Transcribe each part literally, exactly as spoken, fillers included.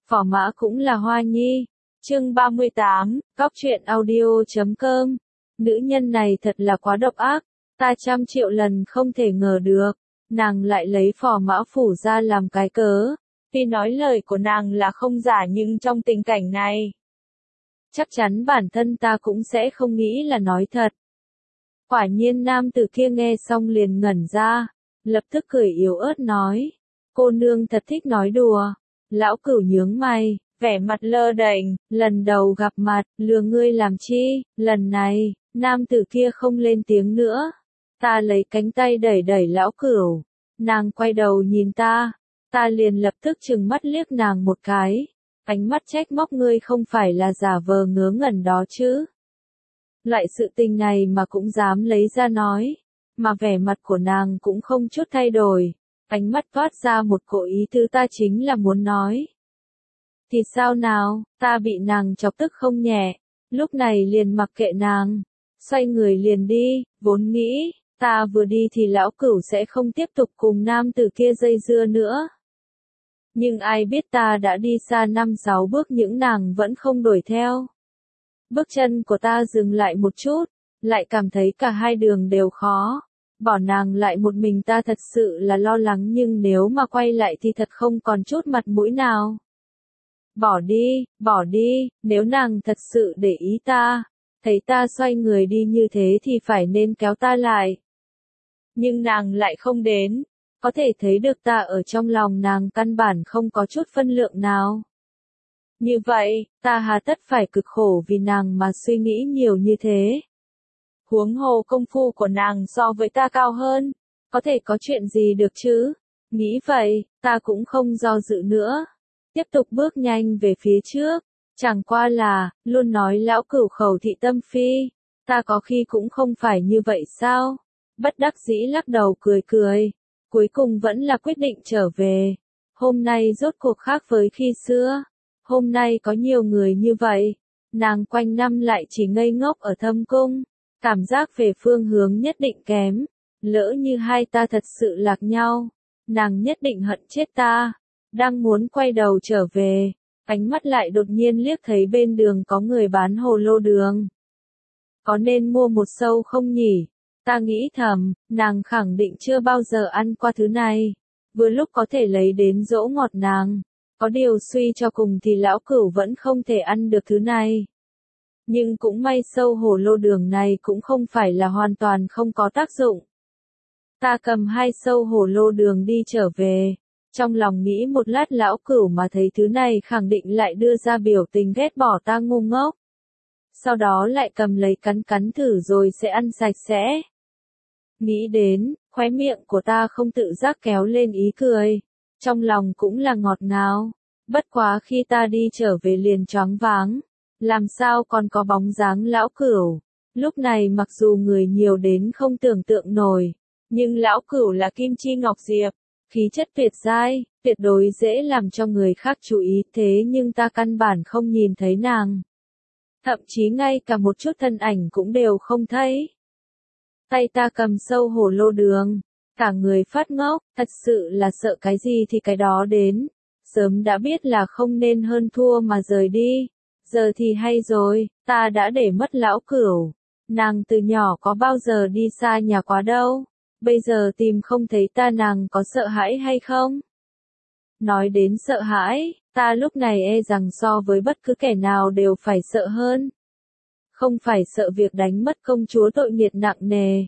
Phò mã cũng là hoa nhi. Chương ba mươi tám, Cóc truyện audio chấm com. Nữ nhân này thật là quá độc ác, ta trăm triệu lần không thể ngờ được, nàng lại lấy phò mã phủ ra làm cái cớ. Tuy nói lời của nàng là không giả nhưng trong tình cảnh này, chắc chắn bản thân ta cũng sẽ không nghĩ là nói thật. Quả nhiên nam tử kia nghe xong liền ngẩn ra, lập tức cười yếu ớt nói, cô nương thật thích nói đùa. Lão Cửu nhướng mày, vẻ mặt lơ đễnh, lần đầu gặp mặt, lừa ngươi làm chi, lần này, nam tử kia không lên tiếng nữa. Ta lấy cánh tay đẩy đẩy Lão Cửu, nàng quay đầu nhìn ta, ta liền lập tức trừng mắt liếc nàng một cái, ánh mắt trách móc ngươi không phải là giả vờ ngớ ngẩn đó chứ. Loại sự tình này mà cũng dám lấy ra nói, mà vẻ mặt của nàng cũng không chút thay đổi, ánh mắt toát ra một cỗ ý tứ ta chính là muốn nói. Thì sao nào, ta bị nàng chọc tức không nhẹ, lúc này liền mặc kệ nàng, xoay người liền đi, vốn nghĩ, ta vừa đi thì Lão Cửu sẽ không tiếp tục cùng nam tử kia dây dưa nữa. Nhưng ai biết ta đã đi xa năm sáu bước những nàng vẫn không đuổi theo. Bước chân của ta dừng lại một chút, lại cảm thấy cả hai đường đều khó. Bỏ nàng lại một mình ta thật sự là lo lắng nhưng nếu mà quay lại thì thật không còn chút mặt mũi nào. Bỏ đi, bỏ đi, nếu nàng thật sự để ý ta, thấy ta xoay người đi như thế thì phải nên kéo ta lại. Nhưng nàng lại không đến, có thể thấy được ta ở trong lòng nàng căn bản không có chút phân lượng nào. Như vậy, ta hà tất phải cực khổ vì nàng mà suy nghĩ nhiều như thế. Huống hồ công phu của nàng so với ta cao hơn, có thể có chuyện gì được chứ? Nghĩ vậy, ta cũng không do dự nữa. Tiếp tục bước nhanh về phía trước, chẳng qua là, luôn nói Lão Cửu khẩu thị tâm phi, ta có khi cũng không phải như vậy sao? Bất đắc dĩ lắc đầu cười cười, cuối cùng vẫn là quyết định trở về. Hôm nay rốt cuộc khác với khi xưa, hôm nay có nhiều người như vậy, nàng quanh năm lại chỉ ngây ngốc ở thâm cung, cảm giác về phương hướng nhất định kém, lỡ như hai ta thật sự lạc nhau, nàng nhất định hận chết ta. Đang muốn quay đầu trở về, ánh mắt lại đột nhiên liếc thấy bên đường có người bán hồ lô đường. Có nên mua một sâu không nhỉ? Ta nghĩ thầm, nàng khẳng định chưa bao giờ ăn qua thứ này, vừa lúc có thể lấy đến dỗ ngọt nàng. Có điều suy cho cùng thì Lão Cửu vẫn không thể ăn được thứ này. Nhưng cũng may sâu hồ lô đường này cũng không phải là hoàn toàn không có tác dụng. Ta cầm hai sâu hồ lô đường đi trở về. Trong lòng nghĩ một lát Lão Cửu mà thấy thứ này khẳng định lại đưa ra biểu tình ghét bỏ ta ngu ngốc. Sau đó lại cầm lấy cắn cắn thử rồi sẽ ăn sạch sẽ. Nghĩ đến, khóe miệng của ta không tự giác kéo lên ý cười. Trong lòng cũng là ngọt ngào. Bất quá khi ta đi trở về liền choáng váng. Làm sao còn có bóng dáng Lão Cửu. Lúc này mặc dù người nhiều đến không tưởng tượng nổi. Nhưng Lão Cửu là kim chi ngọc diệp. Khí chất tuyệt giai, tuyệt đối dễ làm cho người khác chú ý thế nhưng ta căn bản không nhìn thấy nàng. Thậm chí ngay cả một chút thân ảnh cũng đều không thấy. Tay ta cầm sâu hồ lô đường, cả người phát ngốc, thật sự là sợ cái gì thì cái đó đến. Sớm đã biết là không nên hơn thua mà rời đi. Giờ thì hay rồi, ta đã để mất Lão Cửu. Nàng từ nhỏ có bao giờ đi xa nhà quá đâu. Bây giờ tìm không thấy ta nàng có sợ hãi hay không? Nói đến sợ hãi, ta lúc này e rằng so với bất cứ kẻ nào đều phải sợ hơn. Không phải sợ việc đánh mất công chúa tội nghiệp nặng nề.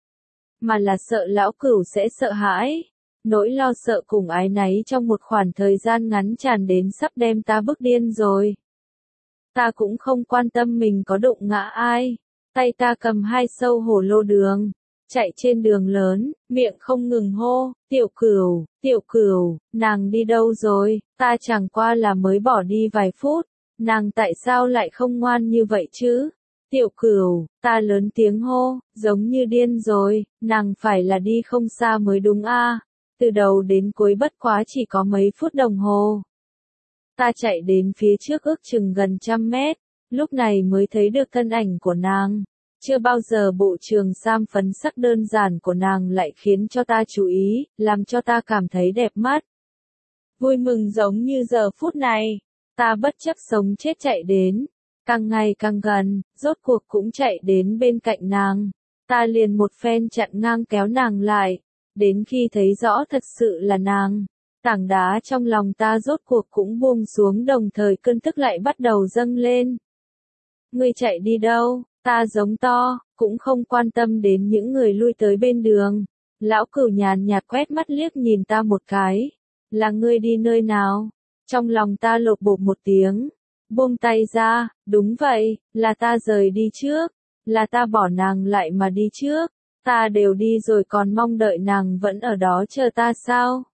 Mà là sợ Lão Cửu sẽ sợ hãi. Nỗi lo sợ cùng ái náy trong một khoảng thời gian ngắn tràn đến sắp đem ta bức điên rồi. Ta cũng không quan tâm mình có đụng ngã ai. Tay ta cầm hai sâu hồ lô đường. Chạy trên đường lớn, miệng không ngừng hô, Tiểu Cửu, Tiểu Cửu, nàng đi đâu rồi, ta chẳng qua là mới bỏ đi vài phút, nàng tại sao lại không ngoan như vậy chứ? Tiểu Cửu, ta lớn tiếng hô, giống như điên rồi, nàng phải là đi không xa mới đúng a. Từ đầu đến cuối bất quá chỉ có mấy phút đồng hồ. Ta chạy đến phía trước ước chừng gần trăm mét, lúc này mới thấy được thân ảnh của nàng. Chưa bao giờ bộ trường sam phấn sắc đơn giản của nàng lại khiến cho ta chú ý, làm cho ta cảm thấy đẹp mắt. Vui mừng giống như giờ phút này, Ta bất chấp sống chết chạy đến, càng ngày càng gần, rốt cuộc cũng chạy đến bên cạnh nàng. Ta liền một phen chặn ngang kéo nàng lại, đến khi thấy rõ thật sự là nàng. Tảng đá trong lòng ta rốt cuộc cũng buông xuống, đồng thời cơn tức lại bắt đầu dâng lên. Ngươi chạy đi đâu? Ta giống to, cũng không quan tâm đến những người lui tới bên đường. Lão Cửu nhàn nhạt quét mắt liếc nhìn ta một cái. Là ngươi đi nơi nào? Trong lòng ta lột bột một tiếng. Buông tay ra, đúng vậy, là ta rời đi trước. Là ta bỏ nàng lại mà đi trước. Ta đều đi rồi còn mong đợi nàng vẫn ở đó chờ ta sao?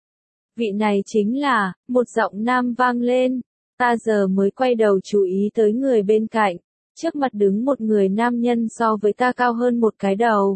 Vị này chính là, một giọng nam vang lên. Ta giờ mới quay đầu chú ý tới người bên cạnh. Trước mặt đứng một người nam nhân so với ta cao hơn một cái đầu.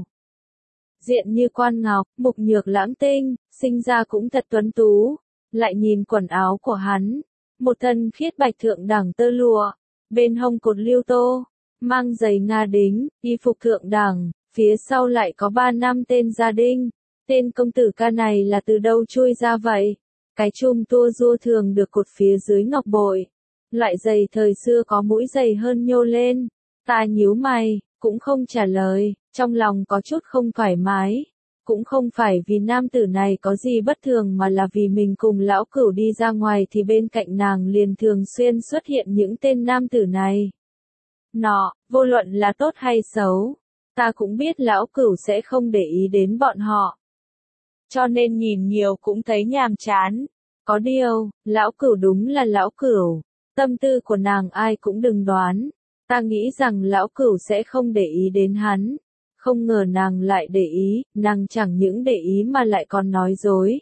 Diện như quan ngọc, mục nhược lãng tinh, sinh ra cũng thật tuấn tú. Lại nhìn quần áo của hắn. Một thân khiết bạch thượng đẳng tơ lụa. Bên hông cột liêu tô. Mang giày Nga đính, y phục thượng đẳng. Phía sau lại có ba năm tên gia đình. Tên công tử ca này là từ đâu chui ra vậy? Cái chum tua rua thường được cột phía dưới ngọc bội. Loại giày thời xưa có mũi dày hơn nhô lên. Ta nhíu mày, cũng không trả lời, trong lòng có chút không thoải mái. Cũng không phải vì nam tử này có gì bất thường mà là vì mình cùng lão Cửu đi ra ngoài thì bên cạnh nàng liền thường xuyên xuất hiện những tên nam tử này. Nọ, vô luận là tốt hay xấu, ta cũng biết lão Cửu sẽ không để ý đến bọn họ. Cho nên nhìn nhiều cũng thấy nhàm chán. Có điều, lão Cửu đúng là lão Cửu. Tâm tư của nàng ai cũng đừng đoán. Ta nghĩ rằng lão Cửu sẽ không để ý đến hắn. Không ngờ nàng lại để ý, nàng chẳng những để ý mà lại còn nói dối.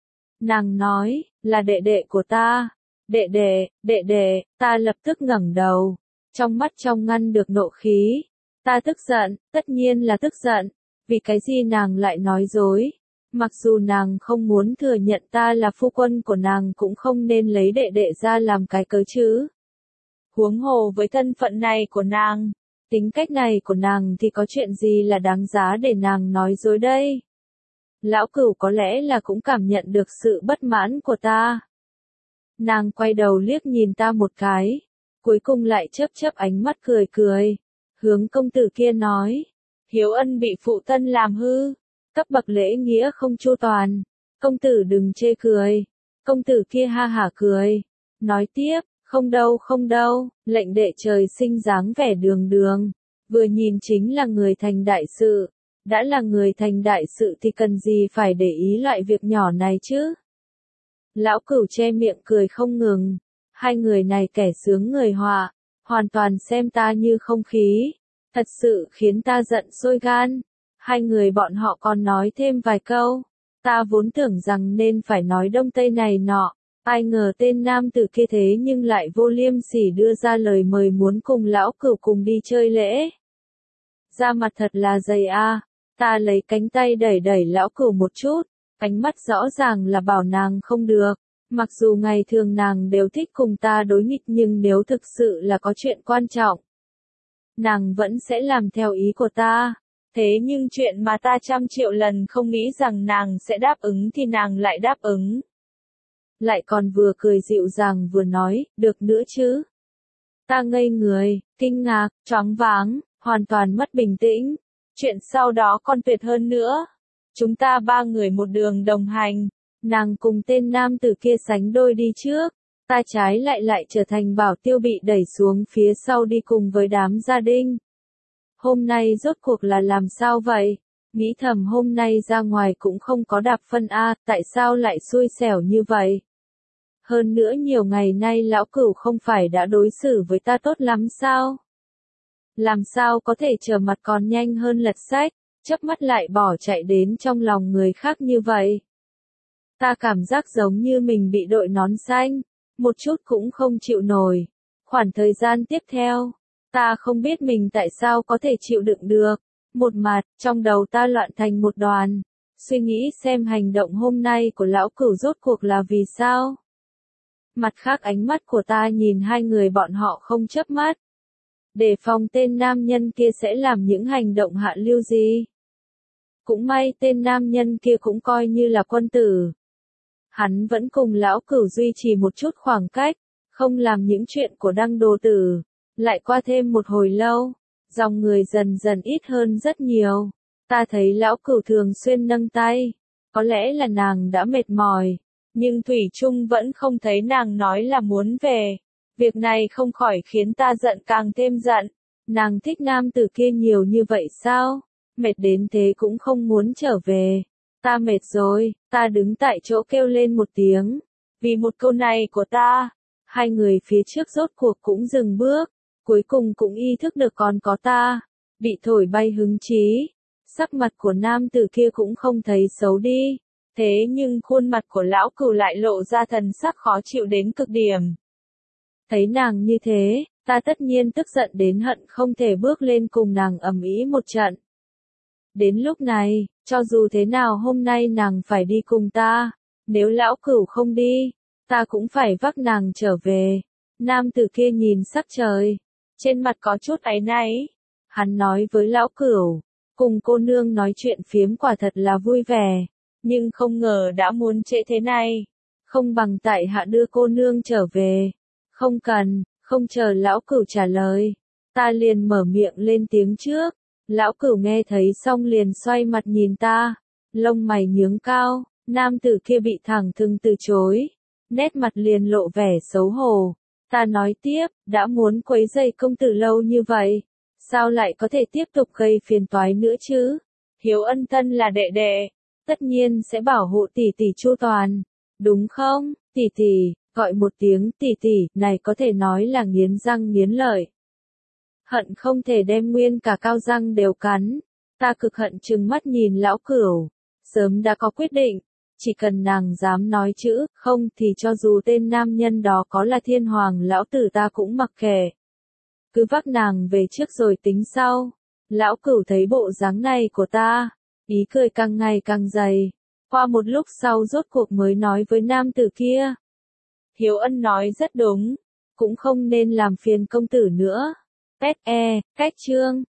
Nàng nói, là đệ đệ của ta. Đệ đệ, đệ đệ, ta lập tức ngẩng đầu. Trong mắt trong ngăn được nộ khí. Ta tức giận, tất nhiên là tức giận. Vì cái gì nàng lại nói dối? Mặc dù nàng không muốn thừa nhận ta là phu quân của nàng cũng không nên lấy đệ đệ ra làm cái cớ chứ. Huống hồ với thân phận này của nàng, tính cách này của nàng thì có chuyện gì là đáng giá để nàng nói dối đây? Lão Cửu có lẽ là cũng cảm nhận được sự bất mãn của ta. Nàng quay đầu liếc nhìn ta một cái, cuối cùng lại chớp chớp ánh mắt cười cười, hướng công tử kia nói, hiếu ân bị phụ thân làm hư. Cấp bậc lễ nghĩa không chu toàn, công tử đừng chê cười. Công tử kia ha hả cười, nói tiếp, không đâu không đâu, lệnh đệ trời sinh dáng vẻ đường đường, vừa nhìn chính là người thành đại sự, đã là người thành đại sự thì cần gì phải để ý loại việc nhỏ này chứ. Lão Cửu che miệng cười không ngừng, hai người này kẻ sướng người họa, hoàn toàn xem ta như không khí, thật sự khiến ta giận sôi gan. Hai người bọn họ còn nói thêm vài câu. Ta vốn tưởng rằng nên phải nói đông tây này nọ. Ai ngờ tên nam tử kia thế nhưng lại vô liêm sỉ đưa ra lời mời muốn cùng lão Cửu cùng đi chơi lễ. Da mặt thật là dày a. Ta lấy cánh tay đẩy đẩy lão Cửu một chút. Ánh mắt rõ ràng là bảo nàng không được. Mặc dù ngày thường nàng đều thích cùng ta đối nghịch nhưng nếu thực sự là có chuyện quan trọng, nàng vẫn sẽ làm theo ý của ta. Thế nhưng chuyện mà ta trăm triệu lần không nghĩ rằng nàng sẽ đáp ứng thì nàng lại đáp ứng. Lại còn vừa cười dịu dàng vừa nói, được nữa chứ. Ta ngây người, kinh ngạc, choáng váng, hoàn toàn mất bình tĩnh. Chuyện sau đó còn tuyệt hơn nữa. Chúng ta ba người một đường đồng hành. Nàng cùng tên nam tử kia sánh đôi đi trước. Ta trái lại lại trở thành bảo tiêu bị đẩy xuống phía sau đi cùng với đám gia đình. Hôm nay rốt cuộc là làm sao vậy? Nghĩ thầm hôm nay ra ngoài cũng không có đạp phân A, tại sao lại xui xẻo như vậy? Hơn nữa nhiều ngày nay lão Cửu không phải đã đối xử với ta tốt lắm sao? Làm sao có thể trở mặt còn nhanh hơn lật sách, chớp mắt lại bỏ chạy đến trong lòng người khác như vậy? Ta cảm giác giống như mình bị đội nón xanh, một chút cũng không chịu nổi. Khoảng thời gian tiếp theo, ta không biết mình tại sao có thể chịu đựng được. Một mặt, trong đầu ta loạn thành một đoàn. Suy nghĩ xem hành động hôm nay của lão Cửu rốt cuộc là vì sao. Mặt khác ánh mắt của ta nhìn hai người bọn họ không chớp mắt. Đề phòng tên nam nhân kia sẽ làm những hành động hạ lưu gì. Cũng may tên nam nhân kia cũng coi như là quân tử. Hắn vẫn cùng lão Cửu duy trì một chút khoảng cách. không làm những chuyện của Đăng Đồ Tử. Lại qua thêm một hồi lâu, dòng người dần dần ít hơn rất nhiều. Ta thấy lão cửu thường xuyên nâng tay. Có lẽ là nàng đã mệt mỏi, nhưng Thủy Trung vẫn không thấy nàng nói là muốn về. Việc này không khỏi khiến ta giận càng thêm giận. Nàng thích nam tử kia nhiều như vậy sao? Mệt đến thế cũng không muốn trở về. Ta mệt rồi, ta đứng tại chỗ kêu lên một tiếng. Vì một câu này của ta, hai người phía trước rốt cuộc cũng dừng bước. Cuối cùng cũng ý thức được còn có ta. Bị thổi bay hứng chí. Sắc mặt của nam tử kia cũng không thấy xấu đi. Thế nhưng khuôn mặt của lão cửu lại lộ ra thần sắc khó chịu đến cực điểm. Thấy nàng như thế, ta tất nhiên tức giận đến hận không thể bước lên cùng nàng ầm ĩ một trận. Đến lúc này, cho dù thế nào hôm nay nàng phải đi cùng ta, nếu lão cửu không đi, ta cũng phải vác nàng trở về. Nam tử kia nhìn sắc trời, trên mặt có chút áy náy. Hắn nói với lão cửu, cùng cô nương nói chuyện phiếm quả thật là vui vẻ, nhưng không ngờ đã muốn trễ thế này. Không bằng tại hạ đưa cô nương trở về. Không cần, không chờ lão cửu trả lời. Ta liền mở miệng lên tiếng trước. Lão cửu nghe thấy xong liền xoay mặt nhìn ta. Lông mày nhướng cao, nam tử kia bị thẳng thừng từ chối. Nét mặt liền lộ vẻ xấu hổ. Ta nói tiếp, đã muốn quấy rầy công tử lâu như vậy. Sao lại có thể tiếp tục gây phiền toái nữa chứ? Hiếu ân thân là đệ đệ. Tất nhiên sẽ bảo hộ tỷ tỷ chu toàn. Đúng không, tỷ tỷ? Gọi một tiếng tỷ tỷ, này có thể nói là nghiến răng nghiến lợi. Hận không thể đem nguyên cả cao răng đều cắn. Ta cực hận trừng mắt nhìn lão cửu. Sớm đã có quyết định. Chỉ cần nàng dám nói chữ, không thì cho dù tên nam nhân đó có là thiên hoàng lão tử ta cũng mặc kệ. Cứ vác nàng về trước rồi tính sau. Lão cửu thấy bộ dáng này của ta. Ý cười càng ngày càng dày. Qua một lúc sau rốt cuộc mới nói với nam tử kia. Hiếu ân nói rất đúng. Cũng không nên làm phiền công tử nữa. Pét e, cách chương.